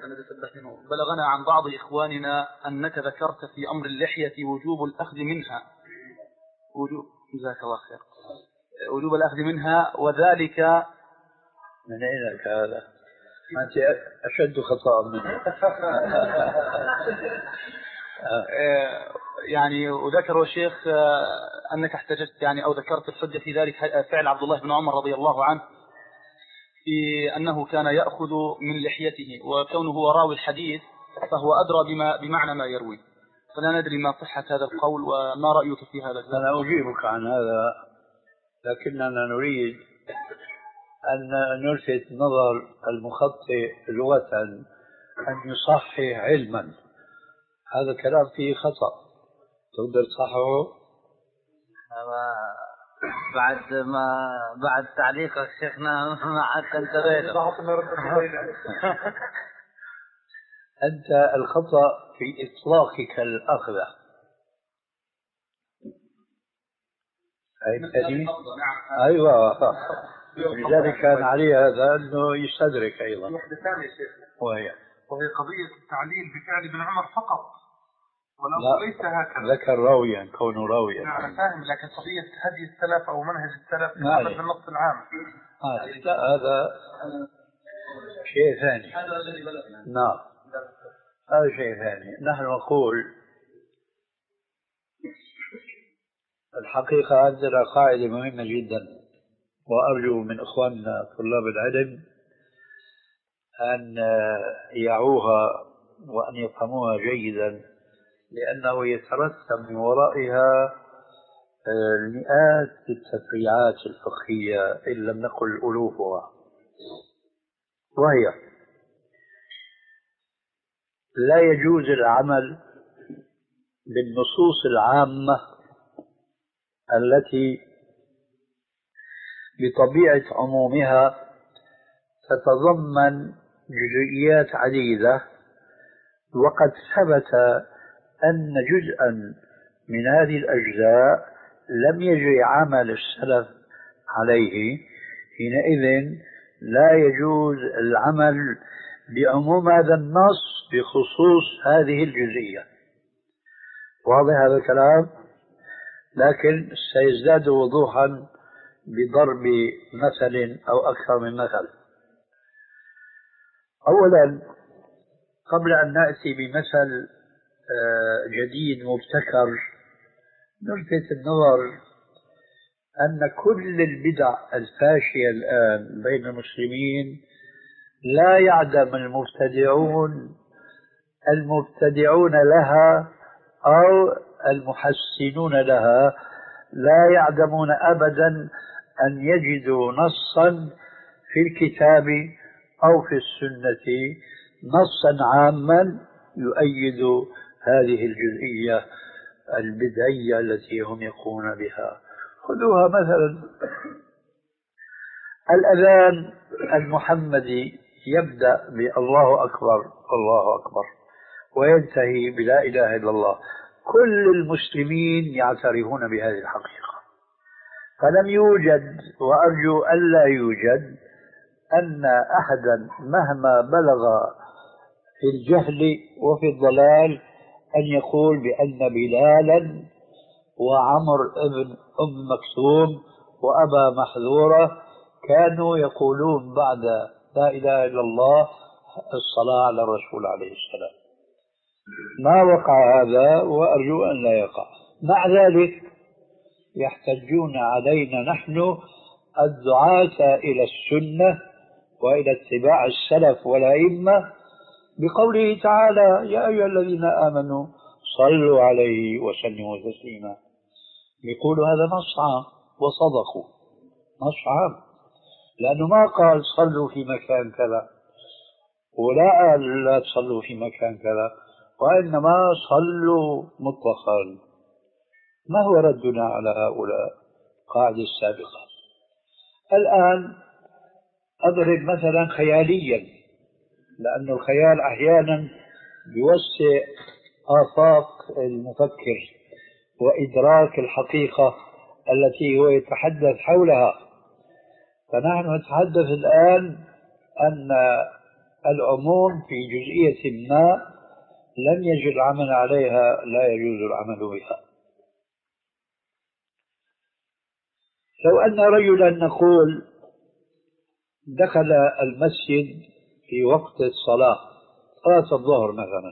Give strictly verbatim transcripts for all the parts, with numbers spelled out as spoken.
بلغنا عن بعض إخواننا أنك ذكرت في أمر اللحية وجوب الأخذ منها وجوب جزاك الله خير وجوب الأخذ منها وذلك من أين لك هذا؟ أنت أشد خطأ منه. يعني وذكر الشيخ أنك احتجت يعني أو ذكرت الحجة في ذلك فعل عبد الله بن عمر رضي الله عنه في أنه كان يأخذ من لحيته وكونه هو راوي الحديث فهو أدرى بما بمعنى ما يروي فلا ندري ما صحة هذا القول وما رأيك في هذا القول. أنا أجيبك عن هذا لكننا نريد أن نلفت نظر المخطئ لغة أن يصحح علما. هذا كلام فيه خطأ تقدر تصححه؟ بعد ما بعد تعليقك شيخنا ما عاد انتبهت. أنت الخطأ في إطلاقك الأخذ. أيوة لذلك كان عليه هذا أنه يستدرك أيضا. واحدة ثانية شيخ وهي وهي قضية التعليل بفعل ابن عمر فقط ولا ليس هكذا. ذكر راويا كونه راويا. نعم أنا فاهم لكن قضية هدي السلف أو منهج السلف في النص العام آه. لا هذا شيء ثاني. نعم هذا شيء ثاني. نحن نقول الحقيقة عندنا قاعدة مهمة جدا وأرجو من إخواننا طلاب العلم أن يعوها وأن يفهموها جيدا لأنه يترتب من ورائها المئات التفريعات الفقهية إن لم نقل ألوفها. وهي لا يجوز العمل بالنصوص العامة التي بطبيعة عمومها تتضمن جزئيات عديدة وقد ثبت أن جزءا من هذه الأجزاء لم يجري عمل السلف عليه. حينئذ لا يجوز العمل بعموم هذا النص بخصوص هذه الجزئية. واضح هذا الكلام؟ لكن سيزداد وضوحا بضرب مثل أو أكثر من مثل. أولا قبل أن نأتي بمثل جديد مبتكر نلفت النظر أن كل البدع الفاشية الآن بين المسلمين لا يعدم المبتدعون المبتدعون لها أو المحسنون لها لا يعدمون أبدا أن يجدوا نصا في الكتاب أو في السنة نصا عاما يؤيد هذه الجزئية البدعية التي هم يقومون بها. خذوها مثلا الأذان المحمدي يبدأ بالله أكبر الله أكبر وينتهي بلا إله إلا الله. كل المسلمين يعترفون بهذه الحقيقة فلم يوجد وأرجو ألا يوجد أن أحدا مهما بلغ في الجهل وفي الضلال أن يقول بأن بلالا وعمر ابن أم مكتوم وأبا محذورة كانوا يقولون بعد لا إله إلا الله الصلاة على الرسول عليه السلام. ما وقع هذا وأرجو أن لا يقع. مع ذلك يحتجون علينا نحن الدعاة إلى السنة وإلى اتباع السلف والأئمة بقوله تعالى يا أيها الذين آمنوا صلوا عليه وسلموا تسليما. يقولوا هذا نص عام وصدقوا نص عام لأنه ما قال صلوا في مكان كذا ولا قال لا تصلوا في مكان كذا وإنما صلوا مطلقا. ما هو ردنا على هؤلاء قاعدة السابقة؟ الآن أضرب مثلا خياليا لأن الخيال أحيانا يوسع آفاق المفكر وإدراك الحقيقة التي هو يتحدث حولها. فنحن نتحدث الآن أن العموم في جزئية ما لم يجد العمل عليها لا يجوز العمل بها. لو أن رجلا نقول دخل المسجد في وقت الصلاة، صلاة الظهر مثلا،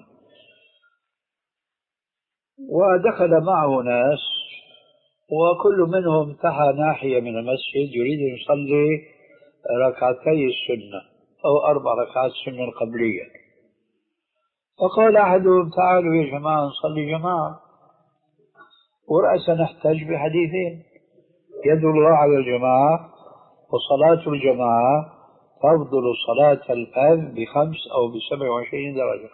ودخل معه ناس وكل منهم تحى ناحية من المسجد يريد أن يصلي ركعتي السنة أو أربع ركعات السنة القبلية، فقال أحدهم تعالوا يا جماعة نصلي جماعة، ورأس نحتج بحديثين: يد الله على الجماعة، وصلاة الجماعة تفضل صلاة الفذ بخمس أو بسبع وعشرين درجة.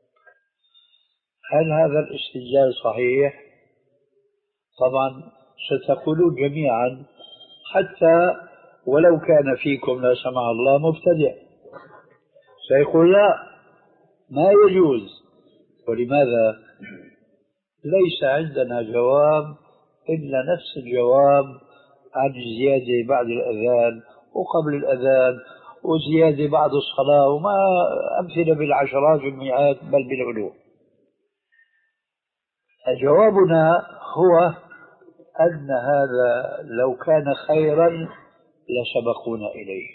هل هذا الاستدلال صحيح؟ طبعا ستقولون جميعا حتى ولو كان فيكم لا سمح الله مبتدع سيقول لا ما يجوز. ولماذا؟ ليس عندنا جواب إلا نفس الجواب عن الزيادة بعد الأذان وقبل الأذان وزيادة بعد الصلاة، وما أمثلة بالعشرات والمئات بل بالألوف. جوابنا هو أن هذا لو كان خيرا لسبقونا إليه.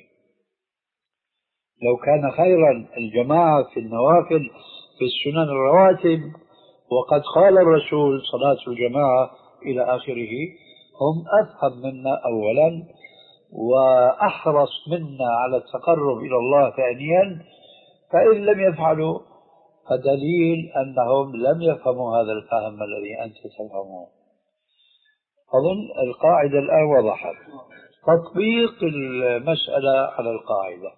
لو كان خيرا الجماعة في النوافل في السنن الرواتب، وقد قال الرسول صلاة الجماعة إلى آخره، هم أفهم منا أولا وأحرص منا على التقرب إلى الله ثانيا، فإن لم يفعلوا فدليل أنهم لم يفهموا هذا الفهم الذي أنت تفهمه. أظن القاعدة الآن وضحت. تطبيق المسألة على القاعدة: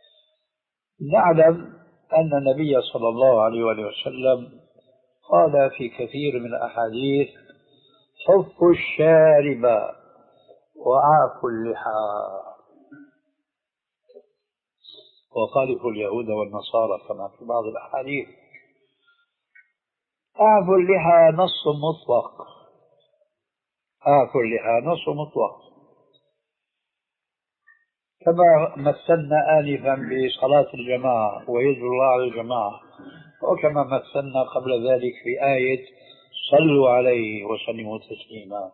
نعلم أن النبي صلى الله عليه وسلم قال في كثير من الأحاديث: حفوا الشارب وعافوا اللحى وخالفوا اليهود والنصارى كما في بعض الأحاديث. عافوا اللحى نص مطلق، عافوا اللحى نص مطلق، كما مثلنا آنفا بصلاة الجماعة ويد الله على الجماعة، وكما مثلنا قبل ذلك في آية صلوا عليه وسلموا تسليما.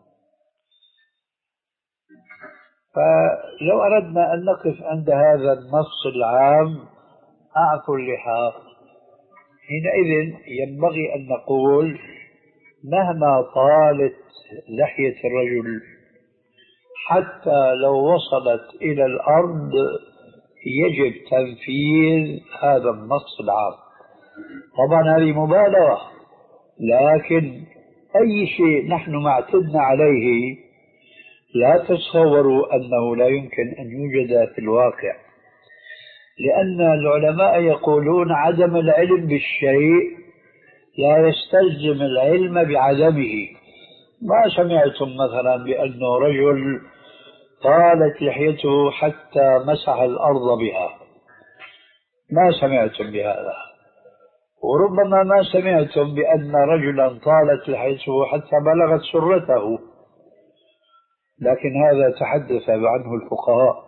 فلو أردنا أن نقف عند هذا النص العام أعفوا اللحى، حينئذ ينبغي أن نقول مهما طالت لحية الرجل حتى لو وصلت إلى الأرض يجب تنفيذ هذا النص العام. طبعا هذه مبالغة، لكن أي شيء نحن ما اعتدنا عليه لا تتصوروا أنه لا يمكن أن يوجد في الواقع، لأن العلماء يقولون عدم العلم بالشيء لا يستلزم العلم بعدمه. ما سمعتم مثلا بأنه رجل طالت لحيته حتى مسح الأرض بها، ما سمعتم بهذا. وربما ما سمعتم بأن رجلا طالت لحيته حتى بلغت سرته، لكن هذا تحدث عنه الفقهاء،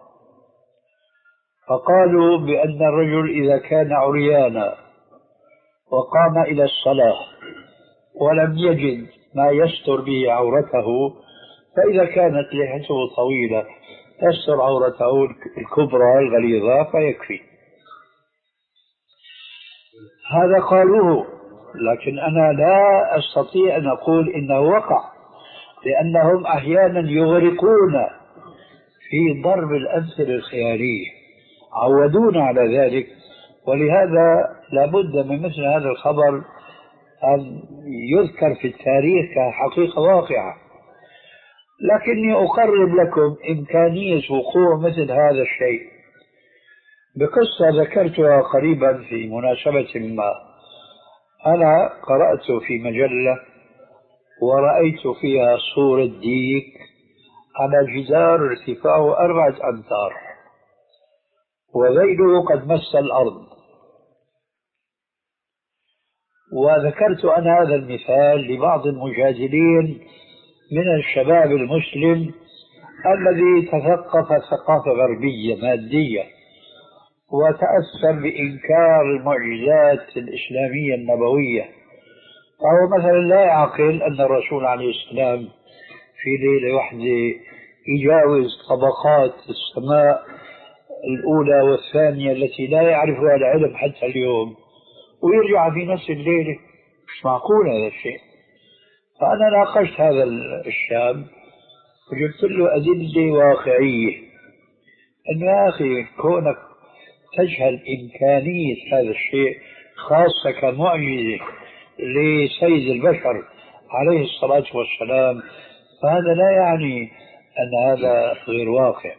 فقالوا بأن الرجل إذا كان عريانا وقام إلى الصلاة ولم يجد ما يستر به عورته، فإذا كانت لحيته طويلة تستر عورته الكبرى الغليظة فيكفي. هذا قالوه، لكن أنا لا أستطيع أن أقول إنه وقع، لأنهم أحيانا يغرقون في ضرب الأمثلة الخيالية، عودونا على ذلك، ولهذا لابد من مثل هذا الخبر أن يذكر في التاريخ كحقيقة واقعة. لكني أقرب لكم إمكانية وقوع مثل هذا الشيء بقصة ذكرتها قريبا في مناسبة ما. أنا قرأت في مجلة ورأيت فيها صورة ديك على جدار ارتفاعه أربعة أمتار وذيله قد مس الأرض، وذكرت أنا هذا المثال لبعض المجادلين من الشباب المسلم الذي تثقف ثقافة غربية مادية وتأثر بإنكار المعجزات الإسلامية النبوية. فهو مثلا لا يعقل أن الرسول عليه السلام في ليلة واحدة يجاوز طبقات السماء الأولى والثانية التي لا يعرفها العلم حتى اليوم ويرجع في نفس الليلة. مش معقول هذا الشيء. فأنا ناقشت هذا الشاب وجبت له أدلة واقعية أن يا أخي كونك تجهل إمكانية هذا الشيء خاصة كمعجزة لسيد البشر عليه الصلاة والسلام، فهذا لا يعني أن هذا غير واقع.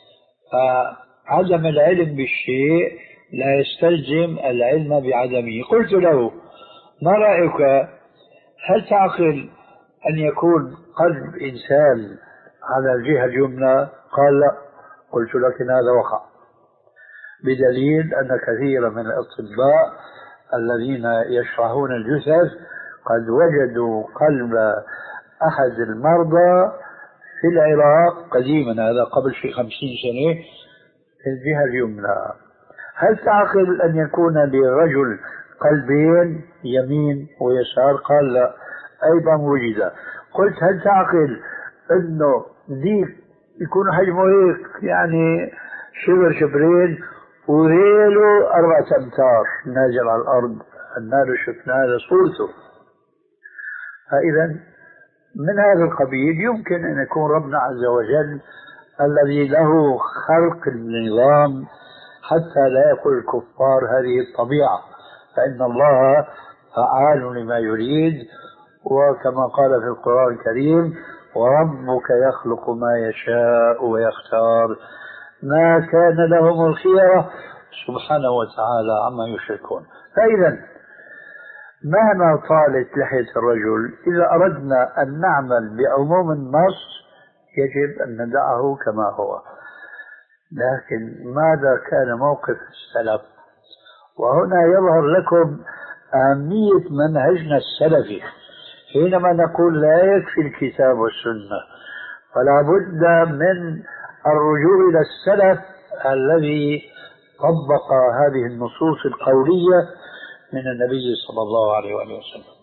فعدم العلم بالشيء لا يستلزم العلم بعدمه. قلت له ما رأيك، هل تعقل أن يكون قلب إنسان على الجهة اليمنى؟ قال لا. قلت لكن هذا وقع، بدليل أن كثيرا من الأطباء الذين يشرحون الجثث قد وجدوا قلب أحد المرضى في العراق قديما، هذا قبل في خمسين سنة، في الجهة اليمنى. هل تعقل أن يكون لرجل قلبين يمين ويسار؟ قال لا، أيضا وجد. قلت هل تعقل أنه ديك يكون حجمه هيك يعني شبر شبرين وذيله أربعة أمتار نازل على الأرض؟ النار شفنا هذا صورته. فإذا من هذا القبيل يمكن أن يكون ربنا عز وجل الذي له خلق النظام حتى لا يقول الكفار هذه الطبيعة، فإن الله فعال لما يريد. وكما قال في القرآن الكريم وربك يخلق ما يشاء ويختار ما كان لهم الخيرة سبحانه وتعالى عما يشركون. فإذا مهما طالت لحية الرجل إذا أردنا أن نعمل بعموم النص يجب أن ندعه كما هو. لكن ماذا كان موقف السلف؟ وهنا يظهر لكم أهمية منهجنا السلفي حينما نقول لا يكفي الكتاب والسنة، فلا بد من الرجوع إلى السلف الذي طبق هذه النصوص القولية من النبي صلى الله عليه وآله وسلم.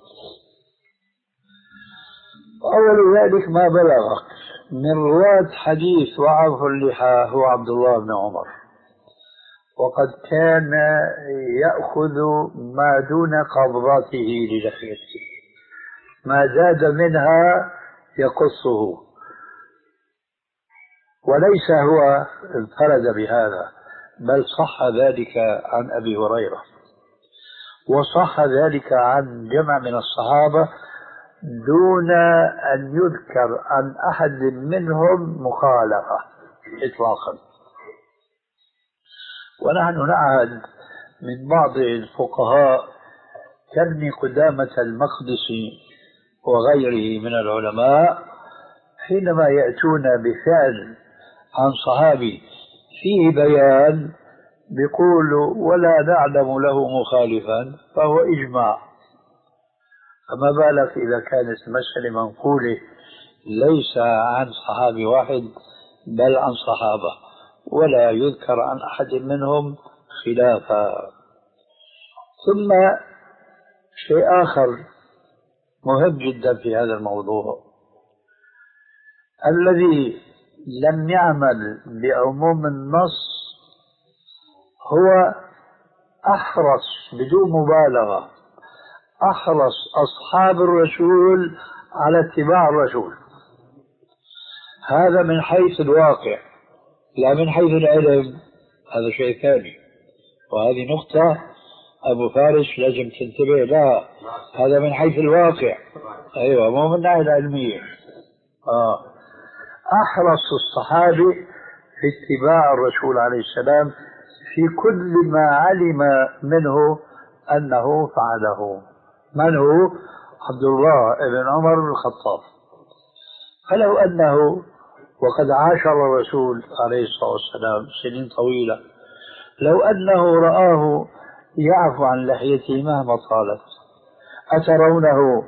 أول ذلك ما بلغ من رواة حديث وعظ اللحى هو عبد الله بن عمر، وقد كان يأخذ ما دون قبضته للحيته، ما زاد منها يقصه. وليس هو انفرد بهذا، بل صح ذلك عن أبي هريرة، وصح ذلك عن جمع من الصحابة دون أن يذكر عن أحد منهم مخالفة إطلاقا. ونحن نعهد من بعض الفقهاء كابن قدامة المقدسي وغيره من العلماء حينما يأتون بفعل عن صحابي فيه بيان بيقولوا ولا نعلم له مخالفا فهو إجماع، فما بالك إذا كانت المسألة منقولة ليس عن صحابي واحد بل عن صحابة ولا يذكر عن أحد منهم خلافا. ثم شيء آخر مهم جدا في هذا الموضوع، الذي لم يعمل بعموم النص هو أحرص بدون مبالغة أحرص أصحاب الرسول على اتباع الرسول. هذا من حيث الواقع، لا من حيث العلم، هذا شيء ثاني، وهذه نقطة أبو فارس لازم تنتبه لها. هذا من حيث الواقع، أيوة، مو من الناحية العلمية. آه. أحرص الصحابة في اتباع الرسول عليه السلام في كل ما علم منه أنه فعله. من هو؟ عبد الله بن عمر بن الخطاب. فلو أنه وقد عاشر الرسول عليه الصلاة والسلام سنين طويلة، لو أنه رآه يعفو عن لحيته مهما طالت، أترونه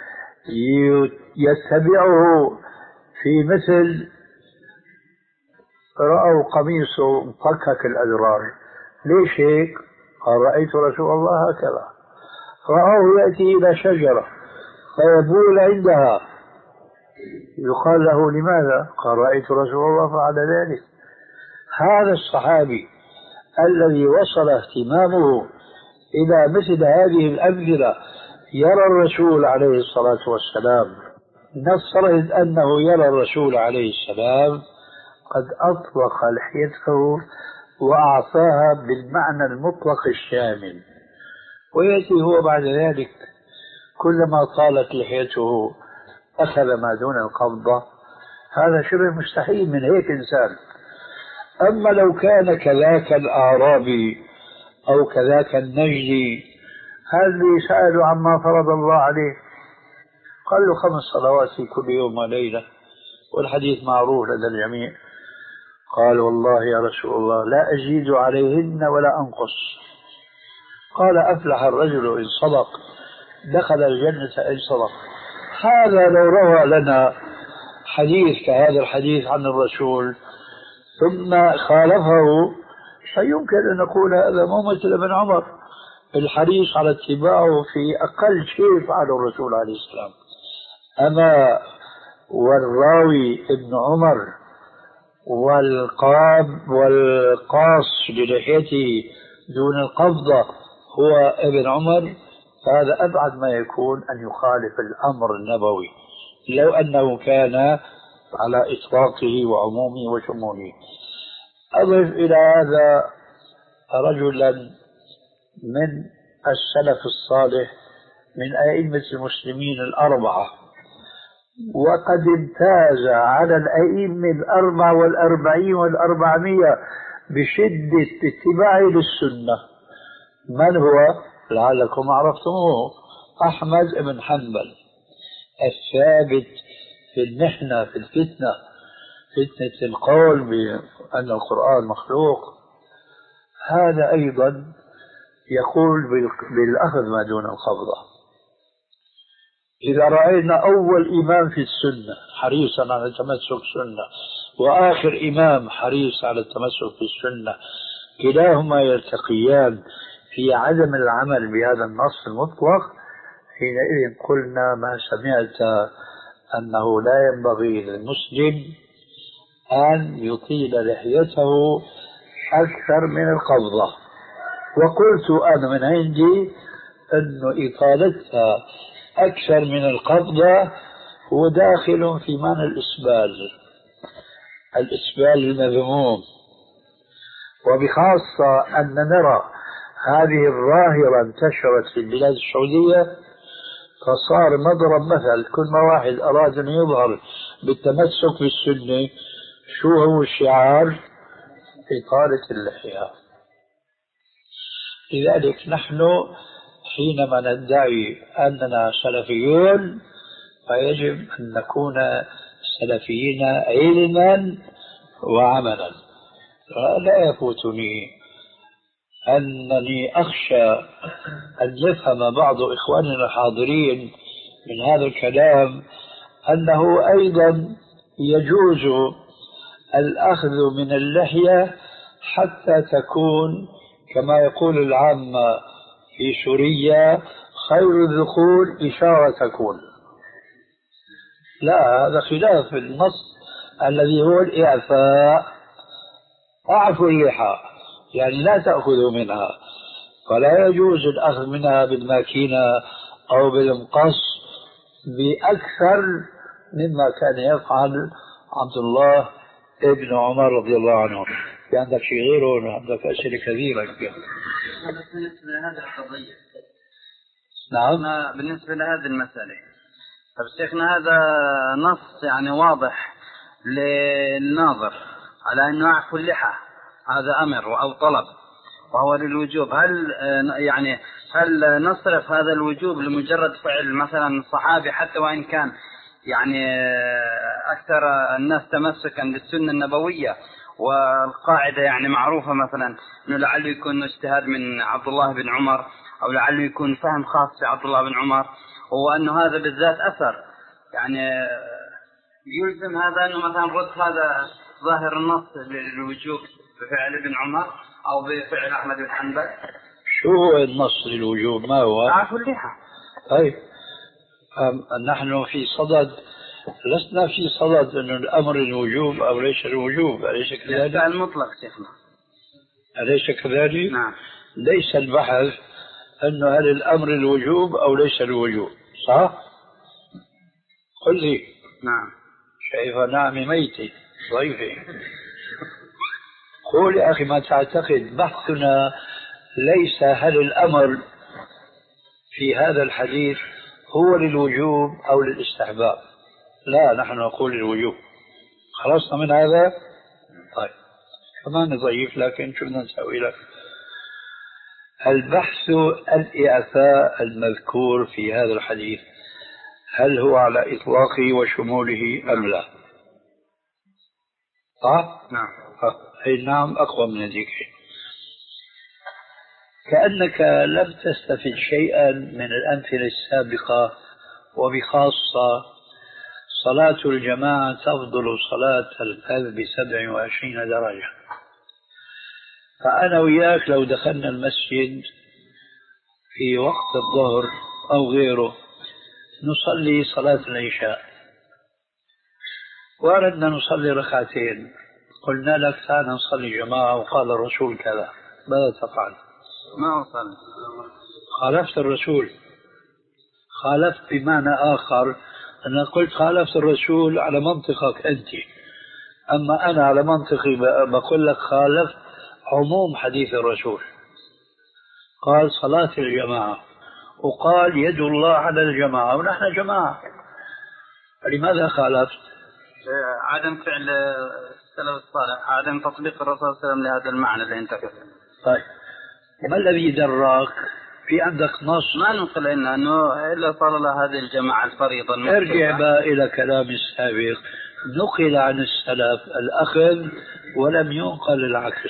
يتبعه في مثل رأوا قميصه مفكك الأذرار ليش هيك؟ قال رأيت رسول الله هكذا. رآه يأتي إلى شجرة فيبول عندها، يقال له لماذا؟ قال رأيت رسول الله فعل ذلك. هذا الصحابي الذي وصل اهتمامه إلى مثل هذه الأمثلة يرى الرسول عليه الصلاة والسلام، نفترض أنه يرى الرسول عليه السلام قد أطلق لحيته وأعطاها بالمعنى المطلق الشامل، ويأتي هو بعد ذلك كلما طالت لحيته أخذ ما دون القبضة. هذا شبه مستحيل من هيك إنسان. أما لو كان كذاك الأعرابي أو كذاك النجدي هذا سألوا عما فرض الله عليه، قال له خمس صلوات في كل يوم وليلة، والحديث معروف لدى الجميع. قال والله يا رسول الله لا أزيد عليهن ولا أنقص. قال أفلح الرجل إن صدق، دخل الجنة إن صدق. هذا لو روى لنا حديث كهذا الحديث عن الرسول ثم خالفه فيمكن أن نقول هذا مو مثل ابن عمر الحريص على اتباعه في أقل شيء فعله الرسول عليه السلام. أما والراوي ابن عمر والقاب والقاص بلحيته دون القبضة هو ابن عمر، فهذا أبعد ما يكون أن يخالف الأمر النبوي لو أنه كان على إطلاقه وعمومه وشموله. أضف إلى هذا رجلا من السلف الصالح من أئمة المسلمين الأربعة، وقد امتاز على الأئمة الأربعة والأربعين والأربعمية بشدة اتباعه للسنة. من هو؟ لعلكم عرفتموه، أحمد بن حنبل الثابت في المحنة في الفتنة، فتنة القول بأن القرآن مخلوق. هذا أيضا يقول بالأخذ ما دون القبضة. إذا رأينا أول إمام في السنة حريصا على التمسك بالسنة وآخر إمام حريص على التمسك بالسنة كلاهما يلتقيان في عدم العمل بهذا النص المطلق، حينئذ قلنا ما سمعت أنه لا ينبغي للمسلم أن يطيل لحيته أكثر من القبضة. وقلت أنا من عندي أن إطالتها أكثر من القبضة هو داخل في معنى الإسبال، الإسبال المذموم. وبخاصة أن نرى هذه الظاهرة انتشرت في البلاد السعودية، فصار مضرب مثل كل ما واحد أراد أن يظهر بالتمسك بالسنة شو هو الشعار؟ إطالة اللحية. لذلك نحن حينما ندعي أننا سلفيون فيجب أن نكون سلفيين علما وعملا. لا يفوتني أنني أخشى أن يفهم بعض إخواننا الحاضرين من هذا الكلام أنه أيضا يجوز الأخذ من اللحية حتى تكون كما يقول العامة في سوريا خير الذكور إشارة تكون. لا، هذا خلاف النص الذي هو الإعفاء. أعفوا اللحى يعني لا تأخذوا منها، فلا يجوز الأخذ منها بالماكينة أو بالمقص بأكثر مما كان يفعل عبد الله ابن عمر رضي الله عنه. في عندك شيء غيره؟ عندك أسئلة كثيرة. بالنسبة لهذه القضية، نعم، بالنسبة لهذه المسألة، طب شيخنا هذا نص يعني واضح للناظر على أنه يعفو اللحى، هذا أمر أو طلب وهو للوجوب. هل يعني هل نصرف هذا الوجوب لمجرد فعل مثلا الصحابي حتى وإن كان يعني أكثر الناس تمسكا بالسنة النبوية، والقاعدة يعني معروفة مثلا أنه لعله يكون اجتهاد من عبد الله بن عمر أو لعله يكون فهم خاص بعبد الله بن عمر، وأنه هذا بالذات أثر يعني يلزم هذا أنه مثلا رد هذا ظاهر النص للوجوب بفعل ابن عمر، أو بفعل أحمد بن حنبل. شو هو النص للوجوب؟ ما هو؟ عفو اللحى. طيب نحن في صدد، لسنا في صدد أن الأمر الوجوب أو ليس الوجوب، أليس كذلك؟ الفعل المطلق شيخنا. أليس كذلك؟ نعم. ليس البحث أنه هل الأمر الوجوب أو ليس الوجوب، صح؟ قل لي. نعم. شايف نعم ميتي ضيفي. قول يا أخي ما تعتقد. بحثنا ليس هل الأمر في هذا الحديث هو للوجوب أو للاستحباب، لا، نحن نقول للوجوب. خلصنا من هذا؟ طيب كمان ضيف، لكن شو بدنا نسوي لك؟ البحث الإعفاء المذكور في هذا الحديث هل هو على إطلاقه وشموله أم لا؟ صح؟ نعم. أي نعم، أقوى من هذيك. كأنك لم تستفد شيئا من الأمثلة السابقة، وبخاصة صلاة الجماعة تفضل صلاة الفذ بسبع وعشرين درجة. فأنا وياك لو دخلنا المسجد في وقت الظهر أو غيره نصلي صلاة العشاء وأردنا نصلي ركعتين، قلنا لك تعال نصلي جماعة وقال الرسول كذا، ماذا تفعل؟ ما أصلي. خالفت الرسول. خالفت بمعنى آخر، أنا قلت خالفت الرسول على منطقك أنت، أما أنا على منطقي بقول لك خالفت عموم حديث الرسول. قال صلاة الجماعة وقال يد الله على الجماعة ونحن جماعة، لماذا خالفت؟ عدم فعل السلف الصالح، عدم تطبيق الرسول صلى الله عليه وسلم لهذا المعنى اللي انت كتبته. طيب ما الذي دراك؟ في عندك نص؟ ما ننقل لنا انه الا صار له هذه الجماعه الفريضه. ارجع بقى الى كلام السابق، نقل عن السلف الاخذ ولم ينقل العكس.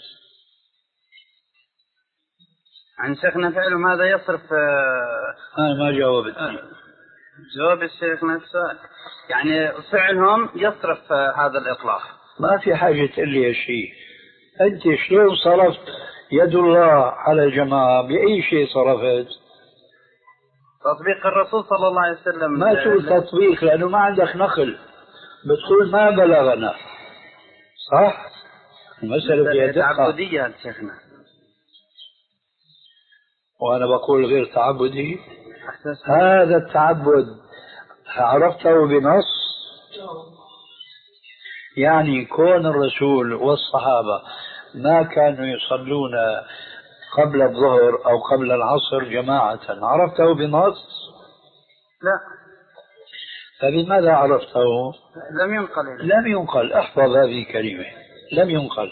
عن شيخنا فعلهم هذا يصرف. انا ما جاوبتني. جواب الشيخ نفسه يعني فعلهم يصرف هذا الإطلاق. ما في حاجة تقول لي شيء. أنت شلون صرفت يد الله على الجماعة؟ بأي شيء صرفت؟ تطبيق الرسول صلى الله عليه وسلم. ما تقول تطبيق لأنه ما عندك نقل، بتقول ما بلغنا. صح؟ المسألة فيها دقة. تعبدية شيخنا. وأنا بقول غير تعبدي. هذا التعبد عرفته بنص؟ يعني كون الرسول والصحابة ما كانوا يصلون قبل الظهر أو قبل العصر جماعة، عرفته بنص؟ لا. فبماذا عرفته؟ لم ينقل. لم ينقل. احفظ هذه الكلمة، لم ينقل.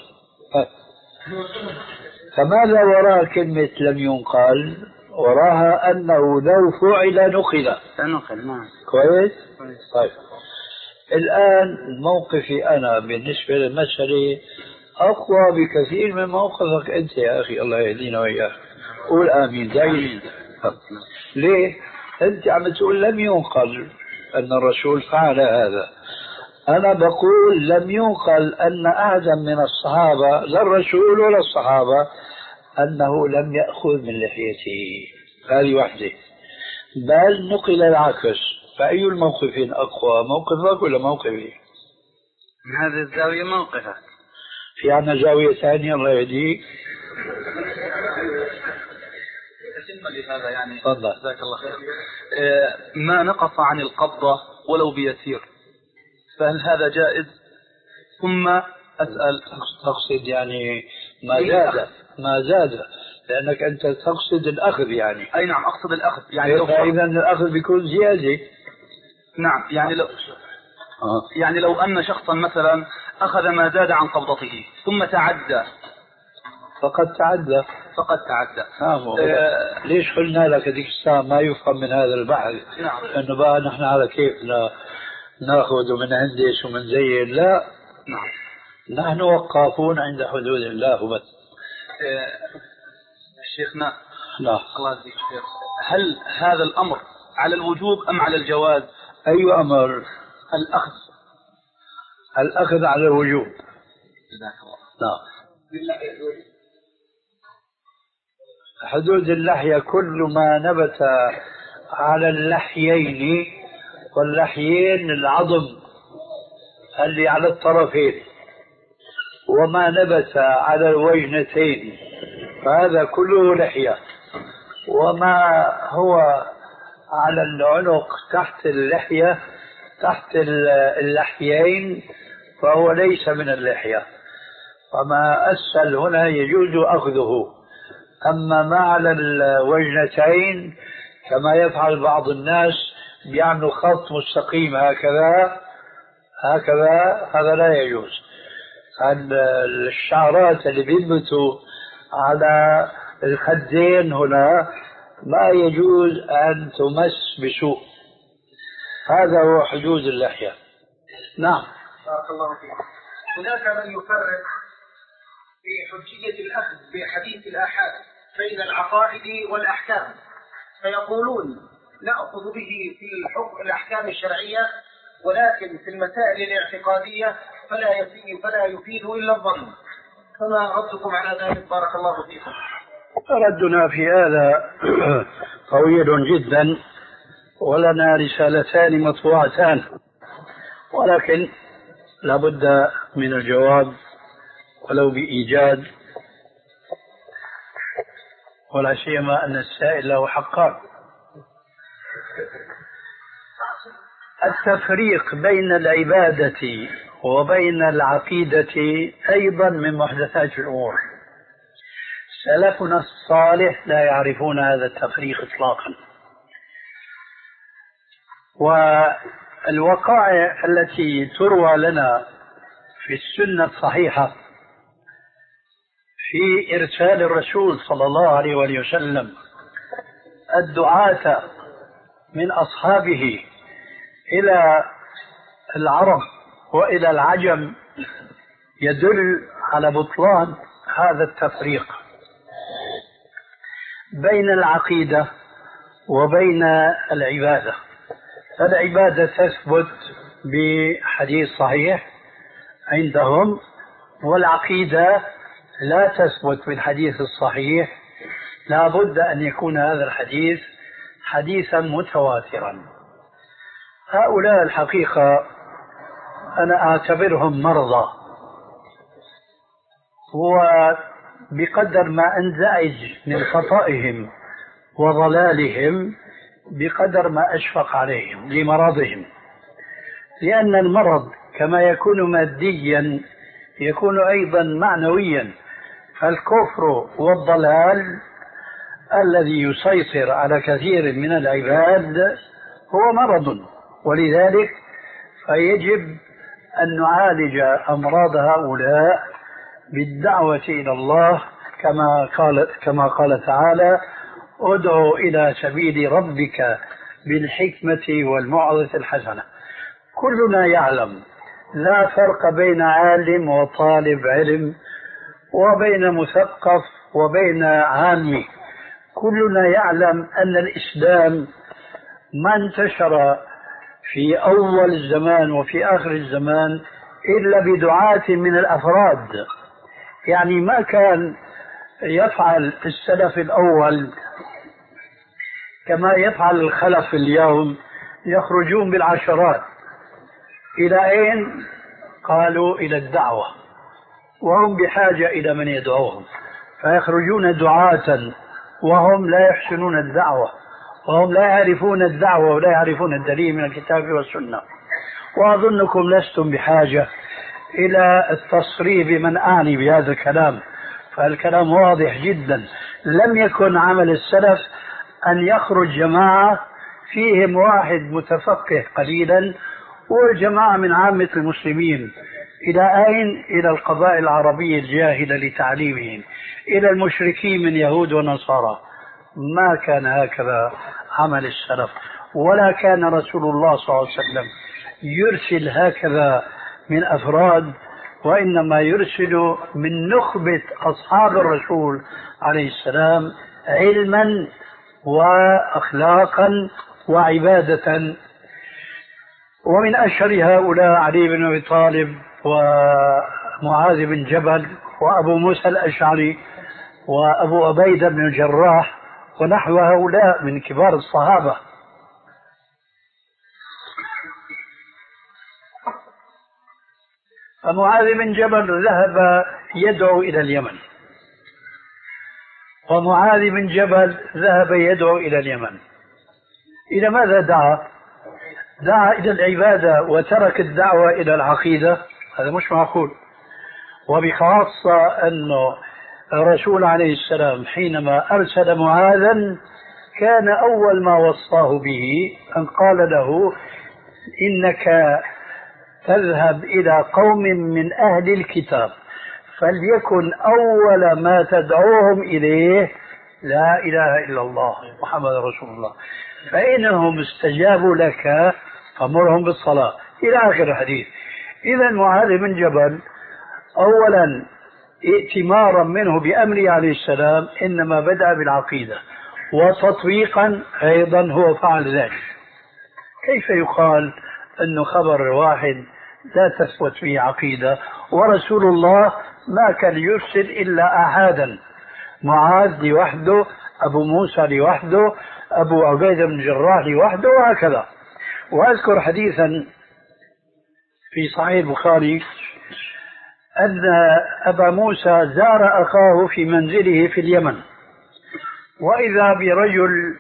فماذا وراء كلمة لم ينقل؟ وراها أنه لو فعل نقل. نقل. نعم. كويس؟ طيب الآن موقفي أنا بالنسبة للمسألة أقوى بكثير من موقفك أنت يا أخي، الله يهدينا وإياك. قول آمين دايما. ليه؟ أنت عم تقول لم ينقل أن الرسول فعل هذا، أنا بقول لم ينقل أن أحدا من الصحابة، لا الرسول ولا الصحابة، أنه لم يأخذ من لحيته. هذه واحدة. بل نقل العكس. فأي الموقفين أقوى، موقفك ولا موقفي؟ من هذه الزاوية موقفك. في عنا زاوية ثانية الله يهديك. لهذا يعني تفضل. جزاك الله خير. ما نقص عن القبضة ولو بيسير، فهل هذا جائز؟ ثم أسأل، تقصد يعني ما زاد ما زاد لأنك أنت تقصد الأخذ يعني. أي نعم أقصد الأخذ يعني. لو فإذا الأخذ بيكون زيادة. نعم يعني لو آه. يعني لو أن شخصا مثلا أخذ ما زاد عن قبضته ثم تعدى، فقد تعدى فقد تعدى. آه. ليش قلنا لك هذيك الساعة ما يفهم من هذا البحث؟ نعم. أنه بقى نحن على كيفنا ناخذ ومن هندس ومن زين، لا. نعم. نحن وقافون عند حدود الله وبس. شيخنا لا. الله يجزيك خير، هل هذا الأمر على الوجوب أم على الجواز؟ أي أمر؟ الأخذ. الأخذ على الوجوب. جزاك الله. نعم. حدود اللحية كل ما نبت على اللحيين، واللحيين العظم اللي على الطرفين، وما نبت على الوجنتين فهذا كله لحية، وما هو على العنق تحت اللحية تحت اللحيين فهو ليس من اللحية، وما أسفل هنا يجوز أخذه. أما ما على الوجنتين كما يفعل بعض الناس بيعملوا خط مستقيم هكذا هكذا هذا لا يجوز. الشعرات اللي بينبتوا على الخدين هنا ما يجوز أن تمس بسوء، هذا هو حدود اللحية. نعم. بارك الله فيك. هناك من يفرق في حجية الأخذ بحديث الآحاد بين العقائد والأحكام، فيقولون نأخذ به في الحكم الأحكام الشرعية، ولكن في المسائل الاعتقادية فلا يفيد فلا يفيد إلا الظن، فما ردكم على ذلك؟ بارك الله فيكم. ردنا في هذا طويل جدا، ولنا رسالتان مطبوعتان، ولكن لابد من الجواب ولو بإيجاد، ولا سيما أن السائل له حقان. التفريق بين العبادة وبين العقيدة أيضا من محدثات الأمور. سلفنا الصالح لا يعرفون هذا التفريق إطلاقا، والوقائع التي تروى لنا في السنة الصحيحة في إرسال الرسول صلى الله عليه وآله وسلم الدعاة من أصحابه إلى العرب وإلى العجم يدل على بطلان هذا التفريق بين العقيدة وبين العبادة. فالعبادة تثبت بحديث صحيح عندهم، والعقيدة لا تثبت بالحديث الصحيح، لا بد أن يكون هذا الحديث حديثا متواترا. هؤلاء الحقيقة أنا أعتبرهم مرضى، وبقدر ما أنزعج من خطئهم وضلالهم بقدر ما أشفق عليهم لمرضهم، لأن المرض كما يكون ماديا يكون أيضا معنويا. فالكفر والضلال الذي يسيطر على كثير من العباد هو مرض، ولذلك فيجب أن نعالج أمراض هؤلاء بالدعوة إلى الله، كما قال كما قال تعالى: ادعو إلى سبيل ربك بالحكمة والموعظة الحسنة. كلنا يعلم لا فرق بين عالم وطالب علم، وبين مثقف وبين عامي. كلنا يعلم أن الإسلام ما انتشر في أول الزمان وفي آخر الزمان إلا بدعاة من الأفراد. يعني ما كان يفعل السلف الأول كما يفعل الخلف اليوم، يخرجون بالعشرات. إلى أين؟ قالوا إلى الدعوة، وهم بحاجة إلى من يدعوهم، فيخرجون دعاة وهم لا يحسنون الدعوة، وهم لا يعرفون الدعوة ولا يعرفون الدليل من الكتاب والسنة. وأظنكم لستم بحاجة إلى التصريح بمن أعني بهذا الكلام، فالكلام واضح جدا. لم يكن عمل السلف أن يخرج جماعة فيهم واحد متفقه قليلا والجماعة من عامة المسلمين. إلى أين؟ إلى القبائل العربية الجاهلة لتعليمهم، إلى المشركين من يهود ونصارى. ما كان هكذا عمل السلف، ولا كان رسول الله صلى الله عليه وسلم يرسل هكذا من أفراد، وإنما يرسل من نخبة أصحاب الرسول عليه السلام علما وأخلاقا وعبادة. ومن أشهر هؤلاء علي بن أبي طالب ومعاذ بن جبل وأبو موسى الأشعري وأبو عبيدة بن الجراح ونحو هؤلاء من كبار الصحابة. فمعاذ بن جبل ذهب يدعو إلى اليمن، ومعاذ بن جبل ذهب يدعو إلى اليمن. إلى ماذا دعا؟ دعا إلى العبادة وترك الدعوة إلى العقيدة؟ هذا مش معقول. وبخاصة أنه الرسول عليه السلام حينما أرسل معاذا كان أول ما وصاه به أن قال له إنك تذهب إلى قوم من أهل الكتاب فليكن أول ما تدعوهم إليه لا إله إلا الله محمد رسول الله، فإنهم استجابوا لك فمرهم بالصلاة إلى آخر الحديث. إذا معاذ بن جبل أولا ائتمارا منه بأمره عليه السلام إنما بدأ بالعقيدة، وتطبيقا أيضا هو فعل ذلك. كيف يقال أنه خبر واحد لا تثبت فيه عقيدة، ورسول الله ما كان يرسل إلا أحدا، معاذ لوحده، أبو موسى لوحده، أبو عبيدة بن الجراح لوحده، وهكذا. وأذكر حديثا في صحيح البخاري أن أبا موسى زار أخاه في منزله في اليمن، وإذا برجل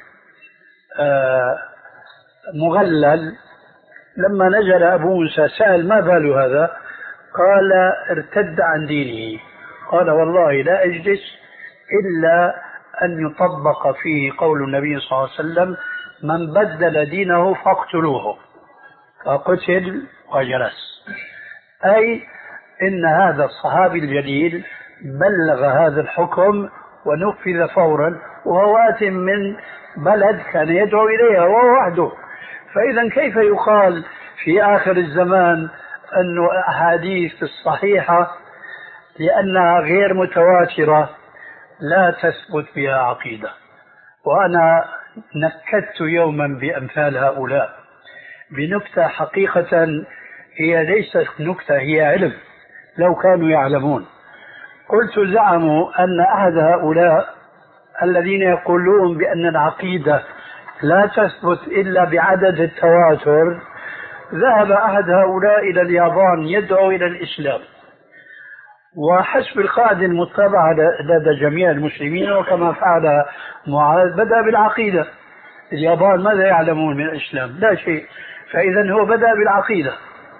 مغلل. لما نزل أبو موسى سأل ما بال هذا؟ قال ارتد عن دينه. قال والله لا أجلس إلا أن يطبق فيه قول النبي صلى الله عليه وسلم من بدل دينه فاقتلوه، فقتل وجلس. أي إن هذا الصحابي الجليل بلغ هذا الحكم ونفذ فورا، وهو آت من بلد كان يدعو إليها وهو وحده. فإذا كيف يقال في آخر الزمان أن أحاديث الصحيحة لأنها غير متواترة لا تثبت بها عقيدة؟ وأنا نكدت يوما بأمثال هؤلاء بنكتة حقيقة هي ليست نكتة، هي علم لو كانوا يعلمون. قلت زعموا أن أحد هؤلاء الذين يقولون بأن العقيدة لا تثبت إلا بعدد التواتر، ذهب أحد هؤلاء إلى اليابان يدعو إلى الإسلام، وحسب القاعدة المتبعة لدى جميع المسلمين وكما فعل معاذ بدأ بالعقيدة. اليابان ماذا يعلمون من الإسلام؟ لا شيء. فإذا هو بدأ بالعقيدة،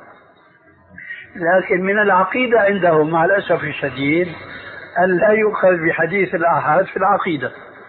لكن من العقيدة عندهم مع الأسف الشديد أن لا يؤخذ بحديث الآحاد في العقيدة.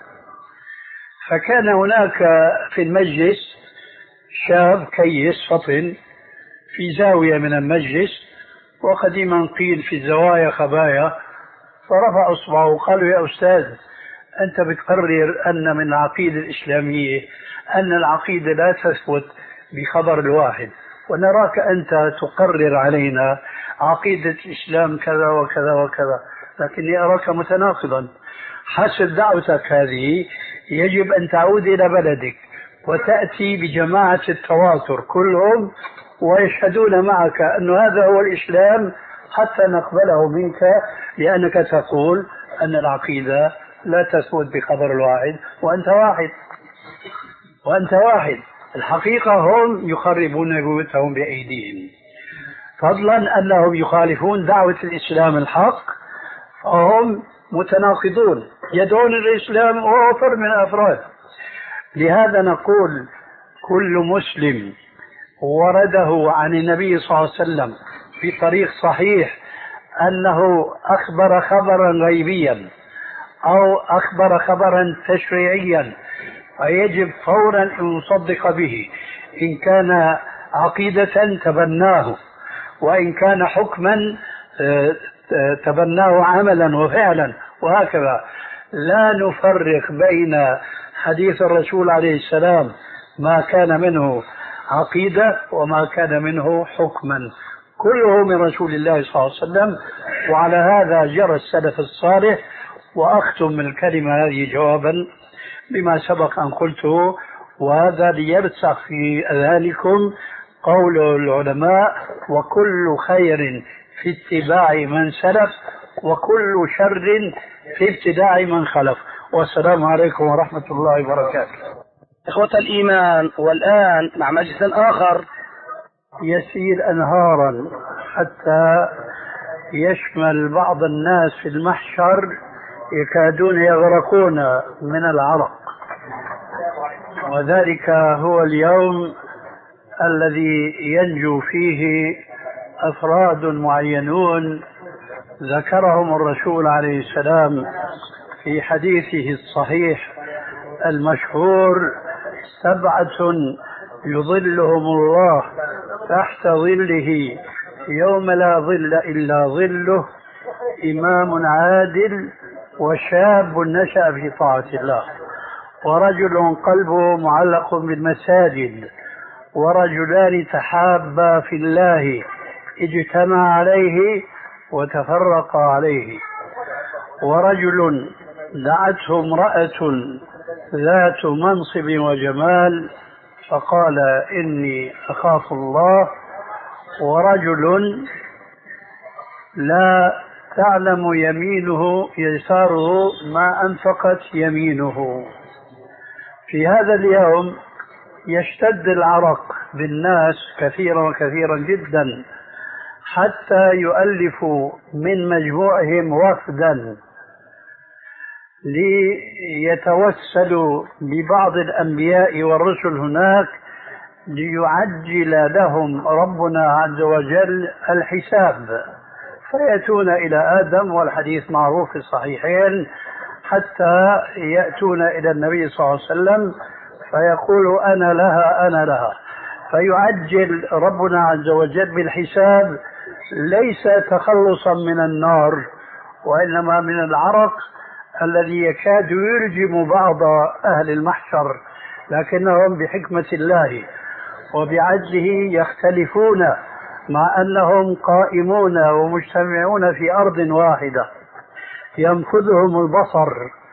فكان هناك في المجلس شاب كيس فطن في زاوية من المجلس، وقديما قيل في الزوايا خبايا، فرفع أصبعه وقال يا أستاذ أنت بتقرر أن من العقيدة الإسلامية أن العقيدة لا تثبت بخبر الواحد، ونراك أنت تقرر علينا عقيدة الإسلام كذا وكذا وكذا، لكني أراك متناقضا. حسب دعوتك هذه يجب أن تعود إلى بلدك وتأتي بجماعة التواتر كلهم ويشهدون معك أن هذا هو الإسلام حتى نقبله منك، لأنك تقول أن العقيدة لا تثبت بخبر الواحد وأنت واحد وأنت واحد. الحقيقة هم يخربون بيوتهم بأيديهم، فضلا أنهم يخالفون دعوة الإسلام الحق، فهم متناقضون يدعون الإسلام وهو فرد من الأفراد. لهذا نقول كل مسلم ورده عن النبي صلى الله عليه وسلم في طريق صحيح أنه أخبر خبرا غيبيا أو أخبر خبرا تشريعيا فيجب فورا أن نصدق به، إن كان عقيدة تبناه، وإن كان حكما تبناه عملا وفعلا، وهكذا. لا نفرق بين حديث الرسول عليه السلام ما كان منه عقيدة وما كان منه حكما، كله من رسول الله صلى الله عليه وسلم، وعلى هذا جرى السلف الصالح. وأختم من الكلمة هذه جوابا بما سبق أن قلته، وهذا ليرسخ في أذهانكم قول العلماء: وكل خير في اتباع من سلف وكل شر في ابتداع من خلف. والسلام عليكم ورحمة الله وبركاته. إخوة الإيمان، والآن مع مجلس آخر يسيل أنهارا حتى يشمل بعض الناس في المحشر يكادون يغرقون من العرق، وذلك هو اليوم الذي ينجو فيه أفراد معينون ذكرهم الرسول عليه السلام في حديثه الصحيح المشهور: سبعة يظلهم الله تحت ظله يوم لا ظل إلا ظله، إمام عادل، وشاب نشأ في طاعة الله، ورجل قلبه معلق بالمساجد، ورجلان تحابا في الله اجتمع عليه وتفرقا عليه، ورجل دعته امرأة ذات منصب وجمال فقال إني أخاف الله، ورجل لا تعلم يمينه يساره ما أنفقت يمينه. في هذا اليوم يشتد العرق بالناس كثيرا وكثيرا جدا، حتى يؤلفوا من مجموعهم وفدا ليتوسلوا ببعض الأنبياء والرسل هناك ليعجل لهم ربنا عز وجل الحساب، فيأتون إلى آدم، والحديث معروف في الصحيحين، حتى يأتون إلى النبي صلى الله عليه وسلم فيقول أنا لها أنا لها، فيعجل ربنا عز وجل بالحساب، ليس تخلصا من النار وإنما من العرق الذي يكاد يلجم بعض أهل المحشر، لكنهم بحكمة الله وبعجله يختلفون مع أنهم قائمون ومجتمعون في أرض واحدة ينفذهم البصر،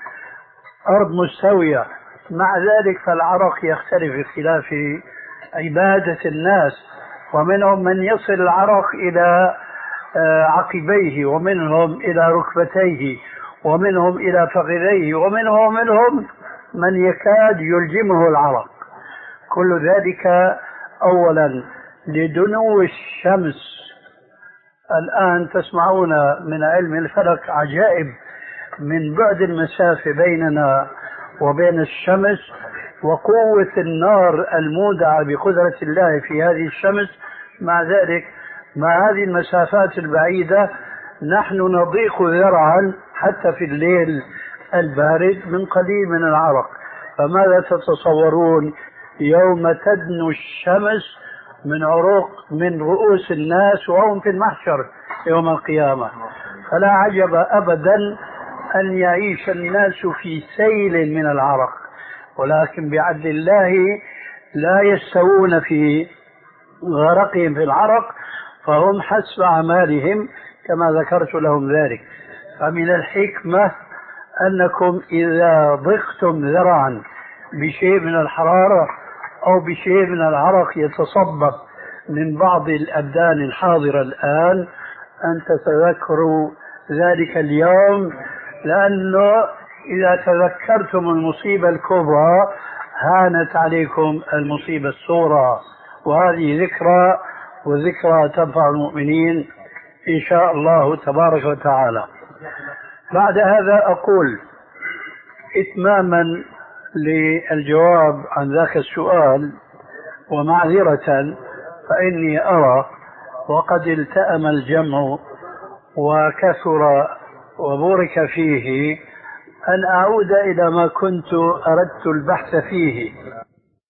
أرض مستوية، مع ذلك فالعرق يختلف اختلاف عبادة الناس، ومنهم من يصل العرق إلى عقبيه، ومنهم إلى ركبتيه، ومنهم إلى فخذيه، ومنهم منهم من يكاد يلجمه العرق. كل ذلك أولا لدنو الشمس. الآن تسمعون من علم الفلك عجائب من بعد المسافة بيننا وبين الشمس، وقوة النار المودعة بقدرة الله في هذه الشمس. مع ذلك مع هذه المسافات البعيدة نحن نضيق ذرعا حتى في الليل البارد من قليل من العرق. فماذا تتصورون يوم تدنو الشمس من عروق من رؤوس الناس وهم في المحشر يوم القيامة؟ فلا عجب أبدا أن يعيش الناس في سيل من العرق، ولكن بعدل الله لا يستوون في غرقهم في العرق، فهم حسب أعمالهم كما ذكرت لهم ذلك. فمن الحكمة أنكم إذا ضقتم ذرعا بشيء من الحرارة أو بشيء من العرق يتصبب من بعض الأبدان الحاضرة الآن أن تتذكروا ذلك اليوم، لأنه إذا تذكرتم المصيبة الكبرى هانت عليكم المصيبة الصغرى، وهذه ذكرى، وذكرى تنفع المؤمنين إن شاء الله تبارك وتعالى. بعد هذا أقول إتماما للجواب عن ذاك السؤال ومعذرة، فإني أرى وقد التأم الجمع وكثر وبورك فيه أن أعود إلى ما كنت أردت البحث فيه.